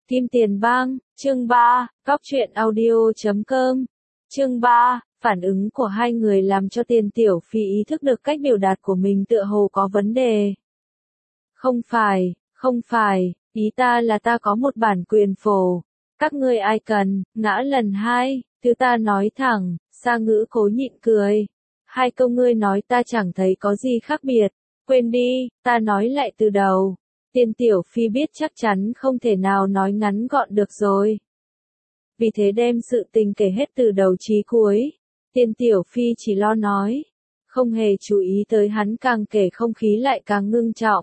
Kim Tiền Bang, chương 3, Góc truyện audio.com. Chương 3, phản ứng của hai người làm cho Tiền Tiểu Phi ý thức được cách biểu đạt của mình tựa hồ có vấn đề. Không phải, ý ta là ta có một bản quyền phổ. Các ngươi ai cần, ngã lần 2, thứ ta nói thẳng, Sa Ngữ cố nhịn cười. Hai câu ngươi nói ta chẳng thấy có gì khác biệt, quên đi, ta nói lại từ đầu. Tiền Tiểu Phi biết chắc chắn không thể nào nói ngắn gọn được rồi. Vì thế đem sự tình kể hết từ đầu chí cuối. Tiền Tiểu Phi chỉ lo nói, không hề chú ý tới hắn càng kể không khí lại càng ngưng trọng.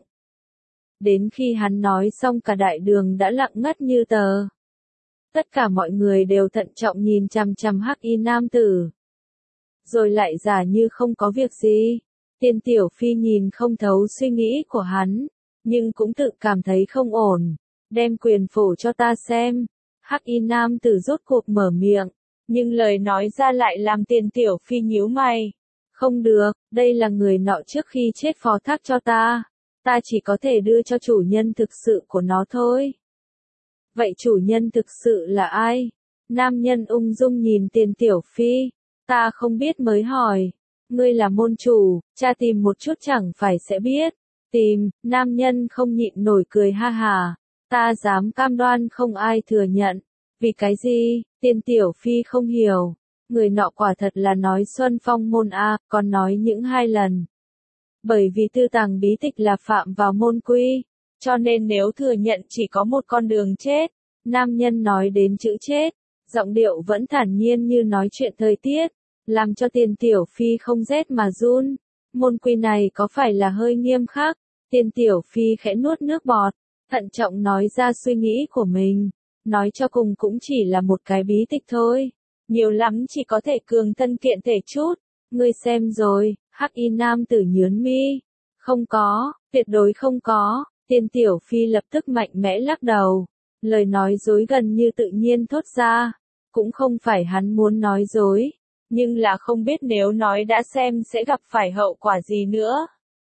Đến khi hắn nói xong cả đại đường đã lặng ngắt như tờ. Tất cả mọi người đều thận trọng nhìn chằm chằm Hắc Y nam tử. Rồi lại giả như không có việc gì. Tiền Tiểu Phi nhìn không thấu suy nghĩ của hắn, nhưng cũng tự cảm thấy không ổn. Đem quyền phổ cho ta xem. Hắc Y nam tử rốt cuộc mở miệng, nhưng lời nói ra lại làm Tiền Tiểu Phi nhíu mày. Không được, đây là người nọ trước khi chết phó thác cho ta. Ta chỉ có thể đưa cho chủ nhân thực sự của nó thôi. Vậy chủ nhân thực sự là ai? Nam nhân ung dung nhìn Tiền Tiểu Phi. Ta không biết mới hỏi. Ngươi là môn chủ, cha tìm một chút chẳng phải sẽ biết. Tìm, nam nhân không nhịn nổi cười ha hà. Ta dám cam đoan không ai thừa nhận. Vì cái gì? Tiền Tiểu Phi không hiểu. Người nọ quả thật là nói Xuân Phong môn A, còn nói những 2 lần. Bởi vì tư tàng bí tịch là phạm vào môn quy, cho nên nếu thừa nhận chỉ có một con đường chết. Nam nhân nói đến chữ chết, giọng điệu vẫn thản nhiên như nói chuyện thời tiết, làm cho Tiền Tiểu Phi không rét mà run. Môn quy này có phải là hơi nghiêm khắc? Tiền Tiểu Phi khẽ nuốt nước bọt, thận trọng nói ra suy nghĩ của mình. Nói cho cùng cũng chỉ là một cái bí tịch thôi. Nhiều lắm chỉ có thể cường thân kiện thể chút. Ngươi xem rồi, Hắc Y nam tử nhướng mi. Không có, tuyệt đối không có. Tiền Tiểu Phi lập tức mạnh mẽ lắc đầu. Lời nói dối gần như tự nhiên thốt ra. Cũng không phải hắn muốn nói dối, nhưng là không biết nếu nói đã xem sẽ gặp phải hậu quả gì nữa.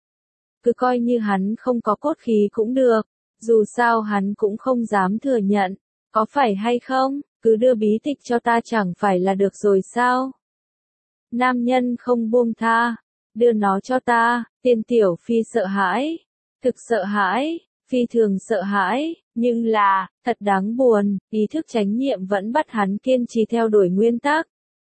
Cứ coi như hắn không có cốt khí cũng được. Dù sao hắn cũng không dám thừa nhận. Có phải hay không, cứ đưa bí tịch cho ta chẳng phải là được rồi sao? Nam nhân không buông tha. Đưa nó cho ta. Tiền Tiểu Phi sợ hãi. Thực sợ hãi, phi thường sợ hãi, nhưng là, thật đáng buồn, ý thức chánh niệm vẫn bắt hắn kiên trì theo đuổi nguyên tắc.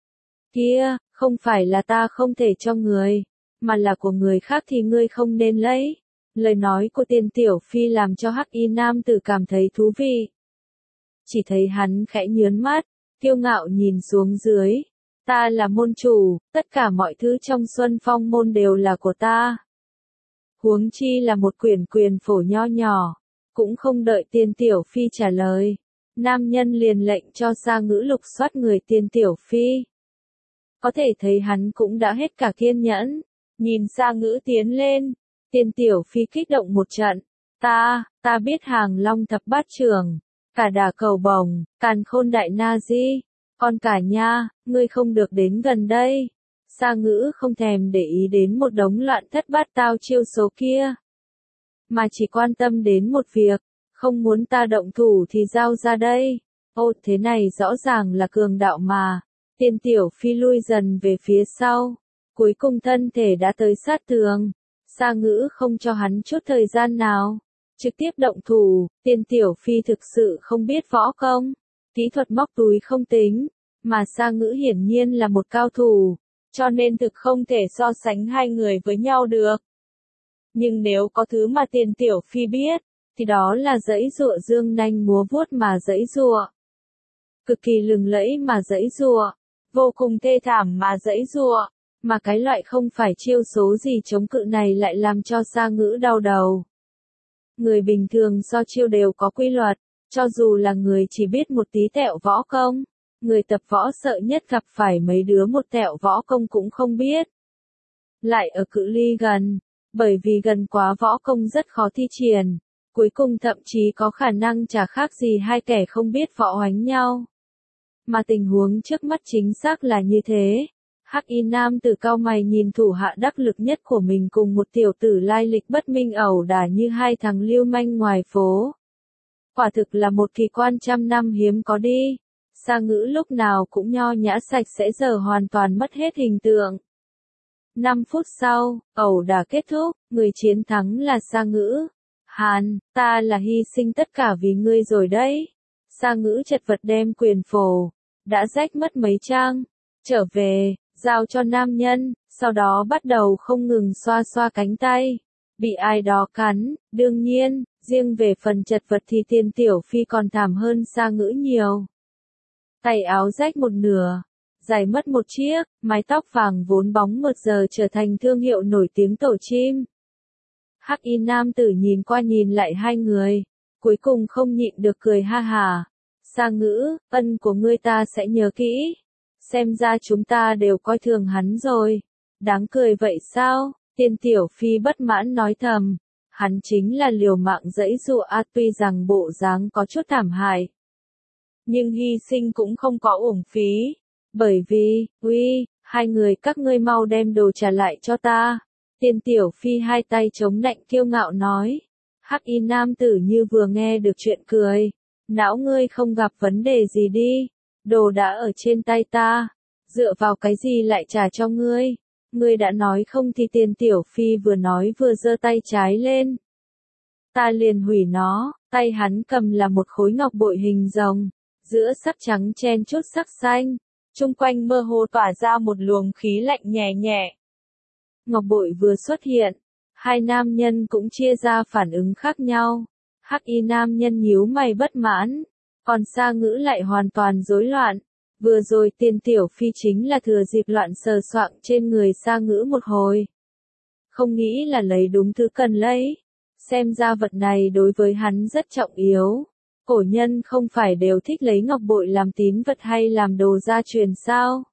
Kia, không phải là ta không thể cho người, mà là của người khác thì ngươi không nên lấy. Lời nói của Tiền Tiểu Phi làm cho Hắc Y nam tử cảm thấy thú vị. Chỉ thấy hắn khẽ nhướng mắt, kiêu ngạo nhìn xuống dưới. Ta là môn chủ, tất cả mọi thứ trong Xuân Phong môn đều là của ta. Huống chi là một quyển quyền phổ nho nhỏ. Cũng không đợi Tiền Tiểu Phi trả lời. Nam nhân liền lệnh cho Sa Ngữ lục soát người Tiền Tiểu Phi. Có thể thấy hắn cũng đã hết cả kiên nhẫn. Nhìn Sa Ngữ tiến lên. Tiền Tiểu Phi kích động một trận. Ta biết Hàng Long thập bát trưởng. Cả Đả Cầu Bồng, Càn Khôn Đại Na Di. Còn cả nha, ngươi không được đến gần đây. Sa Ngữ không thèm để ý đến một đống loạn thất bát tao chiêu số kia. Mà chỉ quan tâm đến một việc, không muốn ta động thủ thì giao ra đây. Ô thế này rõ ràng là cường đạo mà. Tiền Tiểu Phi lui dần về phía sau. Cuối cùng thân thể đã tới sát tường. Sa Ngữ không cho hắn chút thời gian nào. Trực tiếp động thủ, Tiền Tiểu Phi thực sự không biết võ công. Kỹ thuật móc túi không tính, mà Sa Ngữ hiển nhiên là một cao thủ. Cho nên thực không thể so sánh hai người với nhau được. Nhưng nếu có thứ mà Tiền Tiểu Phi biết, thì đó là giãy giụa dương nanh múa vuốt mà giãy giụa. Cực kỳ lừng lẫy mà giãy giụa, vô cùng thê thảm mà giãy giụa, mà cái loại không phải chiêu số gì chống cự này lại làm cho Sa Ngữ đau đầu. Người bình thường so chiêu đều có quy luật, cho dù là người chỉ biết một tí tẹo võ công. Người tập võ sợ nhất gặp phải mấy đứa một tẹo võ công cũng không biết. Lại ở cự ly gần, bởi vì gần quá võ công rất khó thi triển, cuối cùng thậm chí có khả năng chả khác gì hai kẻ không biết võ oánh nhau. Mà tình huống trước mắt chính xác là như thế. Hắc Y nam tử cao mày nhìn thủ hạ đắc lực nhất của mình cùng một tiểu tử lai lịch bất minh ẩu đả như hai thằng lưu manh ngoài phố. Quả thực là một kỳ quan trăm năm hiếm có đi. Sa Ngữ lúc nào cũng nho nhã sạch sẽ, giờ hoàn toàn mất hết hình tượng. 5 phút sau, ẩu đả kết thúc, người chiến thắng là Sa Ngữ. Hàn, ta là hy sinh tất cả vì ngươi rồi đấy. Sa Ngữ chật vật đem quyền phổ, đã rách mất mấy trang, trở về, giao cho nam nhân, sau đó bắt đầu không ngừng xoa xoa cánh tay. Bị ai đó cắn, đương nhiên, riêng về phần chật vật thì Tiền Tiểu Phi còn thảm hơn Sa Ngữ nhiều. Tay áo rách một nửa, dài mất một chiếc, mái tóc vàng vốn bóng mượt giờ trở thành thương hiệu nổi tiếng tổ chim. Hắc y nam tử nhìn qua nhìn lại hai người, cuối cùng không nhịn được cười ha hả. Sa Ngữ, ân của ngươi ta sẽ nhớ kỹ. Xem ra chúng ta đều coi thường hắn rồi. Đáng cười vậy sao? Tiền Tiểu Phi bất mãn nói thầm. Hắn chính là liều mạng giãy giụa, tuy rằng bộ dáng có chút thảm hại, nhưng hy sinh cũng không có uổng phí. Bởi vì, hai người các ngươi mau đem đồ trả lại cho ta. Tiền Tiểu Phi hai tay chống nạnh kiêu ngạo nói. Hắc y nam tử như vừa nghe được chuyện cười. Não ngươi không gặp vấn đề gì đi. Đồ đã ở trên tay ta. Dựa vào cái gì lại trả cho ngươi? Ngươi đã nói không thì Tiền Tiểu Phi vừa nói vừa giơ tay trái lên. Ta liền hủy nó. Tay hắn cầm là một khối ngọc bội hình rồng, giữa sắc trắng chen chút sắc xanh, chung quanh mơ hồ tỏa ra một luồng khí lạnh nhẹ nhẹ. Ngọc bội vừa xuất hiện, hai nam nhân cũng chia ra phản ứng khác nhau. Hắc y nam nhân nhíu mày bất mãn, còn Sa Ngữ lại hoàn toàn rối loạn. Vừa rồi Tiền Tiểu Phi chính là thừa dịp loạn sờ soạng trên người Sa Ngữ một hồi. Không nghĩ là lấy đúng thứ cần lấy. Xem ra vật này đối với hắn rất trọng yếu. Cổ nhân không phải đều thích lấy ngọc bội làm tín vật hay làm đồ gia truyền sao?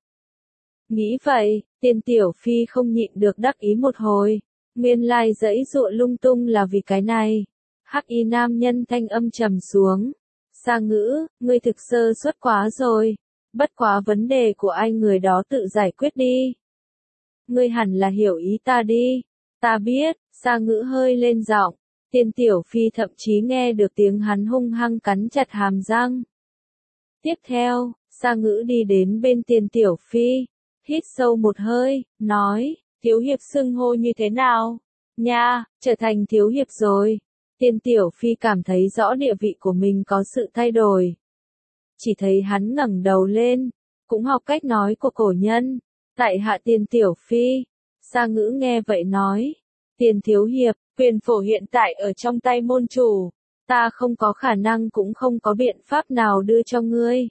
Nghĩ vậy, Tiền Tiểu Phi không nhịn được đắc ý một hồi. Nguyên lai giãy giụa lung tung là vì cái này. Hắc y nam nhân thanh âm trầm xuống. Sa Ngữ, ngươi thực sơ suất quá rồi. Bất quá vấn đề của anh người đó tự giải quyết đi. Ngươi hẳn là hiểu ý ta đi. Ta biết. Sa Ngữ hơi lên giọng. Tiền Tiểu Phi thậm chí nghe được tiếng hắn hung hăng cắn chặt hàm răng. Tiếp theo, Sa Ngữ đi đến bên Tiền Tiểu Phi, hít sâu một hơi, nói, thiếu hiệp xưng hô như thế nào? Nha, trở thành thiếu hiệp rồi. Tiền Tiểu Phi cảm thấy rõ địa vị của mình có sự thay đổi. Chỉ thấy hắn ngẩng đầu lên, cũng học cách nói của cổ nhân. Tại hạ Tiền Tiểu Phi. Sa Ngữ nghe vậy nói, Tiền thiếu hiệp, quyền phổ hiện tại ở trong tay môn chủ. Ta không có khả năng cũng không có biện pháp nào đưa cho ngươi.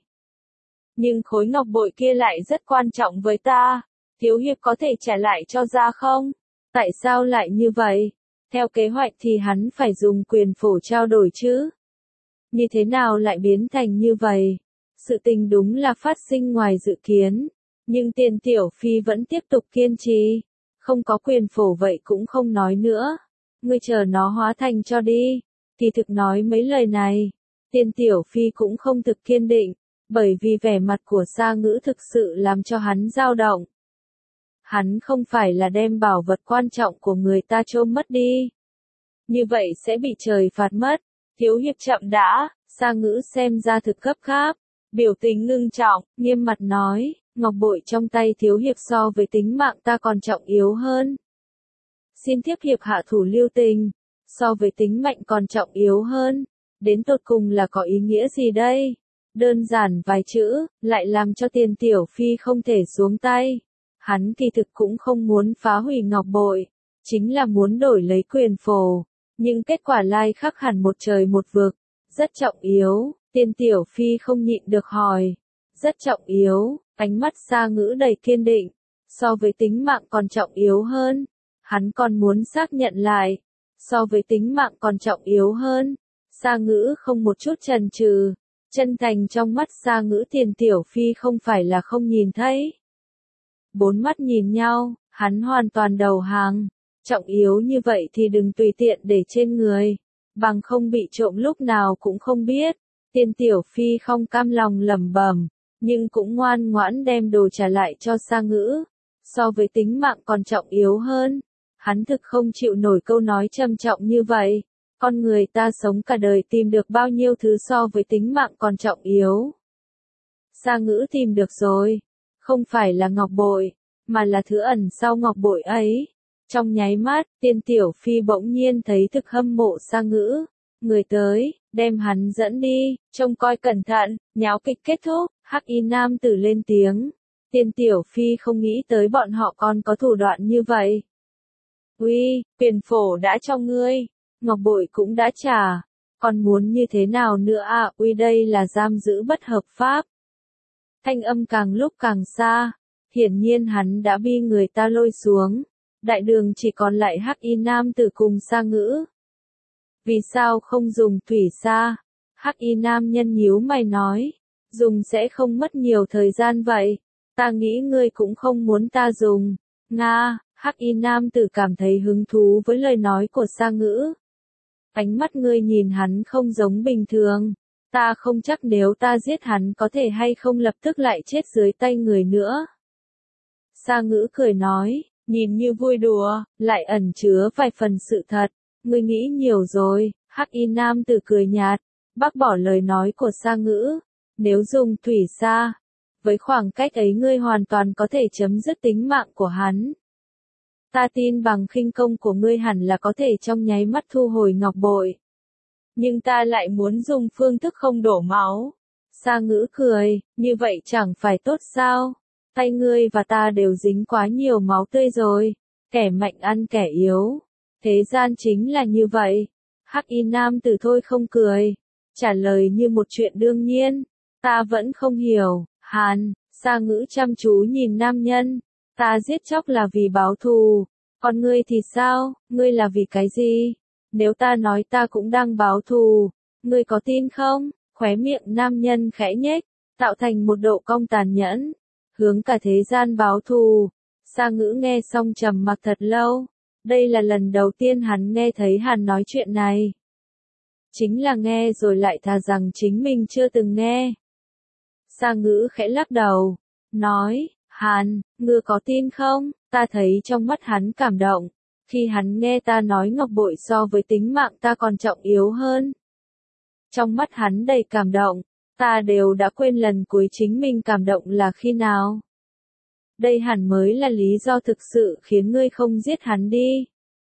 Nhưng khối ngọc bội kia lại rất quan trọng với ta. Thiếu hiệp có thể trả lại cho ra không? Tại sao lại như vậy? Theo kế hoạch thì hắn phải dùng quyền phổ trao đổi chứ. Như thế nào lại biến thành như vậy? Sự tình đúng là phát sinh ngoài dự kiến. Nhưng Tiền Tiểu Phi vẫn tiếp tục kiên trì. Không có quyền phổ vậy cũng không nói nữa. Ngươi chờ nó hóa thành cho đi. Kỳ thực nói mấy lời này, Tiền Tiểu Phi cũng không thực kiên định, bởi vì vẻ mặt của Sa Ngữ thực sự làm cho hắn dao động. Hắn không phải là đem bảo vật quan trọng của người ta trộm mất đi. Như vậy sẽ bị trời phạt mất. Thiếu hiệp chậm đã. Sa Ngữ xem ra thực cấp gáp, biểu tình ngưng trọng, nghiêm mặt nói, ngọc bội trong tay thiếu hiệp so với tính mạng ta còn trọng yếu hơn. Xin tiếp hiệp hạ thủ lưu tình, so với tính mệnh còn trọng yếu hơn. Đến tột cùng là có ý nghĩa gì đây? Đơn giản vài chữ, lại làm cho Tiền Tiểu Phi không thể xuống tay. Hắn kỳ thực cũng không muốn phá hủy ngọc bội, chính là muốn đổi lấy quyền phổ. Nhưng kết quả lai khác hẳn một trời một vực, rất trọng yếu. Tiền Tiểu Phi không nhịn được hỏi. Rất trọng yếu, ánh mắt Sa Ngữ đầy kiên định. So với tính mạng còn trọng yếu hơn. Hắn còn muốn xác nhận lại. So với tính mạng còn trọng yếu hơn. Sa Ngữ không một chút chần chừ. Chân thành trong mắt Sa Ngữ Tiền Tiểu Phi không phải là không nhìn thấy. Bốn mắt nhìn nhau, hắn hoàn toàn đầu hàng. Trọng yếu như vậy thì đừng tùy tiện để trên người. Bằng không bị trộm lúc nào cũng không biết. Tiền Tiểu Phi không cam lòng lẩm bẩm, nhưng cũng ngoan ngoãn đem đồ trả lại cho Sa Ngữ. So với tính mạng còn trọng yếu hơn. Hắn thực không chịu nổi câu nói trầm trọng như vậy. Con người ta sống cả đời tìm được bao nhiêu thứ so với tính mạng còn trọng yếu. Sa Ngữ tìm được rồi, không phải là ngọc bội, mà là thứ ẩn sau ngọc bội ấy. Trong nháy mắt, Tiên Tiểu Phi bỗng nhiên thấy thực hâm mộ Sa Ngữ. Người tới, đem hắn dẫn đi, trông coi cẩn thận, nháo kịch kết thúc, Hắc Y nam tử lên tiếng. Tiên Tiểu Phi không nghĩ tới bọn họ còn có thủ đoạn như vậy. Uy, quyền phổ đã cho ngươi, ngọc bội cũng đã trả, còn muốn như thế nào nữa à? Uy, đây là giam giữ bất hợp pháp. Thanh âm càng lúc càng xa, hiển nhiên hắn đã bị người ta lôi xuống. Đại đường chỉ còn lại Hắc Y nam tử cùng Sa Ngữ. Vì sao không dùng thủy sa? Hắc Y nam nhân nhíu mày nói, dùng sẽ không mất nhiều thời gian vậy. Ta nghĩ ngươi cũng không muốn ta dùng. Nga, Hắc Y nam tử cảm thấy hứng thú với lời nói của Sa Ngữ. Ánh mắt ngươi nhìn hắn không giống bình thường. Ta không chắc nếu ta giết hắn có thể hay không lập tức lại chết dưới tay người nữa. Sa Ngữ cười nói, nhìn như vui đùa, lại ẩn chứa vài phần sự thật. Ngươi nghĩ nhiều rồi. Hắc Y nam tử cười nhạt, bác bỏ lời nói của Sa Ngữ. Nếu dùng thủy sa, với khoảng cách ấy ngươi hoàn toàn có thể chấm dứt tính mạng của hắn. Ta tin bằng khinh công của ngươi hẳn là có thể trong nháy mắt thu hồi ngọc bội. Nhưng ta lại muốn dùng phương thức không đổ máu. Sa Ngữ cười, như vậy chẳng phải tốt sao? Tay ngươi và ta đều dính quá nhiều máu tươi rồi. Kẻ mạnh ăn kẻ yếu. Thế gian chính là như vậy. Hắc Y nam tử thôi không cười. Trả lời như một chuyện đương nhiên. Ta vẫn không hiểu. Hàn, Sa Ngữ chăm chú nhìn nam nhân. Ta giết chóc là vì báo thù. Còn ngươi thì sao? Ngươi là vì cái gì? Nếu ta nói ta cũng đang báo thù, ngươi có tin không? Khóe miệng nam nhân khẽ nhếch, tạo thành một độ cong tàn nhẫn. Hướng cả thế gian báo thù. Sa Ngữ nghe xong trầm mặc thật lâu. Đây là lần đầu tiên hắn nghe thấy Hàn nói chuyện này. Chính là nghe rồi lại thà rằng chính mình chưa từng nghe. Sa Ngữ khẽ lắc đầu, nói, Hàn, ngươi có tin không? Ta thấy trong mắt hắn cảm động. Khi hắn nghe ta nói ngọc bội so với tính mạng ta còn trọng yếu hơn. Trong mắt hắn đầy cảm động, ta đều đã quên lần cuối chính mình cảm động là khi nào. Đây hẳn mới là lý do thực sự khiến ngươi không giết hắn đi.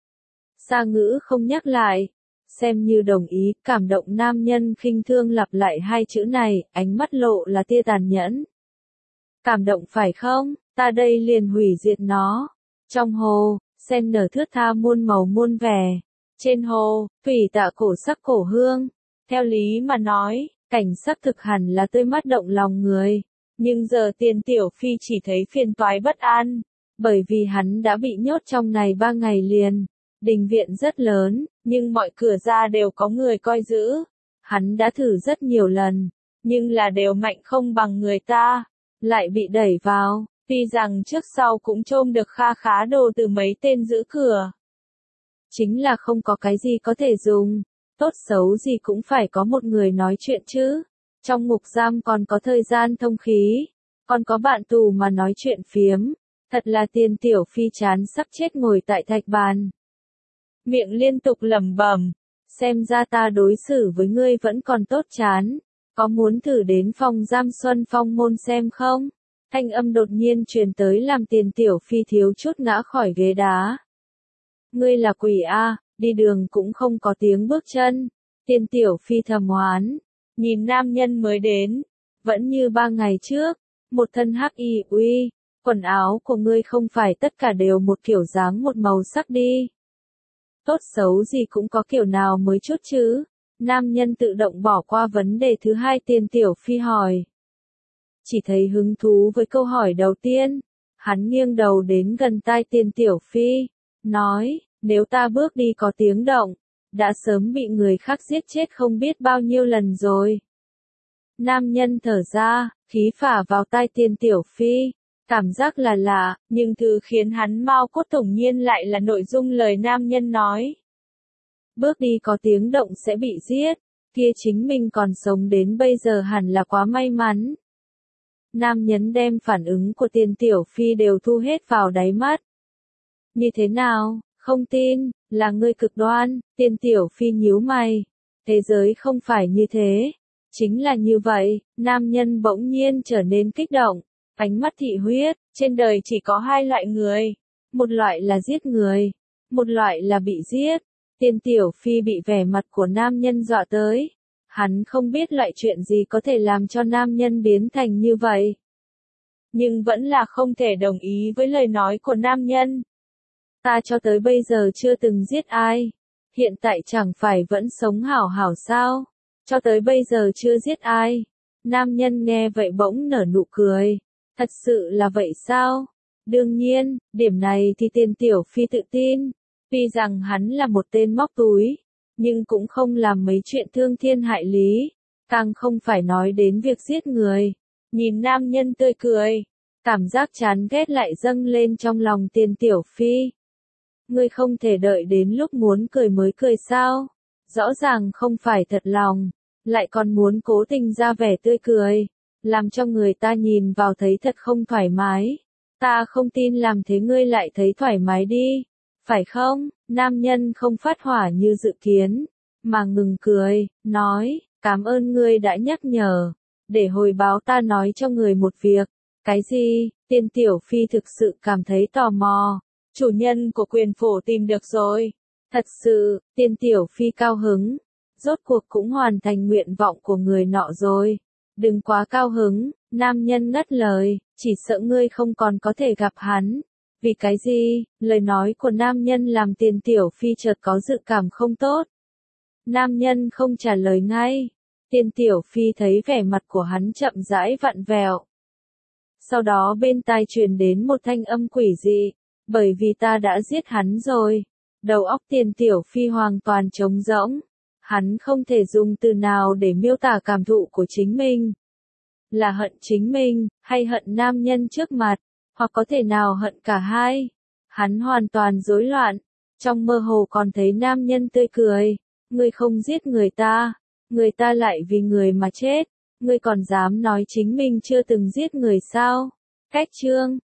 Sa Ngữ không nhắc lại, xem như đồng ý, cảm động nam nhân khinh thương lặp lại hai chữ này, ánh mắt lộ là tia tàn nhẫn. Cảm động phải không? Ta đây liền hủy diệt nó. Trong hồ, sen nở thướt tha muôn màu muôn vẻ. Trên hồ, thủy tạ cổ sắc cổ hương. Theo lý mà nói, cảnh sắc thực hẳn là tươi mát động lòng người. Nhưng giờ Tiên Tiểu Phi chỉ thấy phiền toái bất an. Bởi vì hắn đã bị nhốt trong này 3 ngày liền. Đình viện rất lớn, nhưng mọi cửa ra đều có người coi giữ. Hắn đã thử rất nhiều lần, nhưng là đều mạnh không bằng người ta. Lại bị đẩy vào, tuy rằng trước sau cũng trôm được kha khá đồ từ mấy tên giữ cửa. Chính là không có cái gì có thể dùng, tốt xấu gì cũng phải có một người nói chuyện chứ. Trong ngục giam còn có thời gian thông khí, còn có bạn tù mà nói chuyện phiếm. Thật là Tiên Tiểu Phi chán sắp chết ngồi tại thạch bàn. Miệng liên tục lẩm bẩm, xem ra ta đối xử với ngươi vẫn còn tốt chán. Có muốn thử đến phòng giam Xuân Phong môn xem không? Thanh âm đột nhiên truyền tới làm Tiên Tiểu Phi thiếu chút ngã khỏi ghế đá. Ngươi là quỷ a, đi đường cũng không có tiếng bước chân. Tiên Tiểu Phi thầm oán, nhìn nam nhân mới đến, vẫn như 3 ngày trước, một thân hắc y uy, quần áo của ngươi không phải tất cả đều một kiểu dáng một màu sắc đi. Tốt xấu gì cũng có kiểu nào mới chút chứ. Nam nhân tự động bỏ qua vấn đề thứ hai Tiên Tiểu Phi hỏi. Chỉ thấy hứng thú với câu hỏi đầu tiên. Hắn nghiêng đầu đến gần tai Tiên Tiểu Phi, nói, nếu ta bước đi có tiếng động, đã sớm bị người khác giết chết không biết bao nhiêu lần rồi. Nam nhân thở ra, khí phả vào tai Tiên Tiểu Phi. Cảm giác là lạ, nhưng thứ khiến hắn mau cốt thủng nhiên lại là nội dung lời nam nhân nói. Bước đi có tiếng động sẽ bị giết, kia chính mình còn sống đến bây giờ hẳn là quá may mắn. Nam nhân đem phản ứng của Tiên Tiểu Phi đều thu hết vào đáy mắt. Như thế nào, không tin, là ngươi cực đoan, Tiên Tiểu Phi nhíu mày. Thế giới không phải như thế. Chính là như vậy, nam nhân bỗng nhiên trở nên kích động, ánh mắt thị huyết, trên đời chỉ có hai loại người. Một loại là giết người, một loại là bị giết. Tiên Tiểu Phi bị vẻ mặt của nam nhân dọa tới. Hắn không biết loại chuyện gì có thể làm cho nam nhân biến thành như vậy. Nhưng vẫn là không thể đồng ý với lời nói của nam nhân. Ta cho tới bây giờ chưa từng giết ai. Hiện tại chẳng phải vẫn sống hảo hảo sao? Cho tới bây giờ chưa giết ai. Nam nhân nghe vậy bỗng nở nụ cười. Thật sự là vậy sao? Đương nhiên, điểm này thì Tiên Tiểu Phi tự tin. Tuy rằng hắn là một tên móc túi, nhưng cũng không làm mấy chuyện thương thiên hại lý. Càng không phải nói đến việc giết người. Nhìn nam nhân tươi cười, cảm giác chán ghét lại dâng lên trong lòng Tiên Tiểu Phi. Ngươi không thể đợi đến lúc muốn cười mới cười sao? Rõ ràng không phải thật lòng, lại còn muốn cố tình ra vẻ tươi cười, làm cho người ta nhìn vào thấy thật không thoải mái. Ta không tin làm thế ngươi lại thấy thoải mái đi, phải không? Nam nhân không phát hỏa như dự kiến, mà ngừng cười, nói, cảm ơn ngươi đã nhắc nhở, để hồi báo ta nói cho người một việc. Cái gì? Tiên Tiểu Phi thực sự cảm thấy tò mò. Chủ nhân của quyền phổ tìm được rồi. Thật sự, Tiên Tiểu Phi cao hứng. Rốt cuộc cũng hoàn thành nguyện vọng của người nọ rồi. Đừng quá cao hứng, nam nhân ngắt lời, chỉ sợ ngươi không còn có thể gặp hắn. Vì cái gì? Lời nói của nam nhân làm Tiên Tiểu Phi chợt có dự cảm không tốt. Nam nhân không trả lời ngay. Tiên Tiểu Phi thấy vẻ mặt của hắn chậm rãi vặn vẹo. Sau đó bên tai truyền đến một thanh âm quỷ dị. Bởi vì ta đã giết hắn rồi. Đầu óc Tiên Tiểu Phi hoàn toàn trống rỗng. Hắn không thể dùng từ nào để miêu tả cảm thụ của chính mình. Là hận chính mình, hay hận nam nhân trước mặt, hoặc có thể nào hận cả hai. Hắn hoàn toàn rối loạn. Trong mơ hồ còn thấy nam nhân tươi cười. Ngươi không giết người ta lại vì người mà chết. Ngươi còn dám nói chính mình chưa từng giết người sao? Cách chương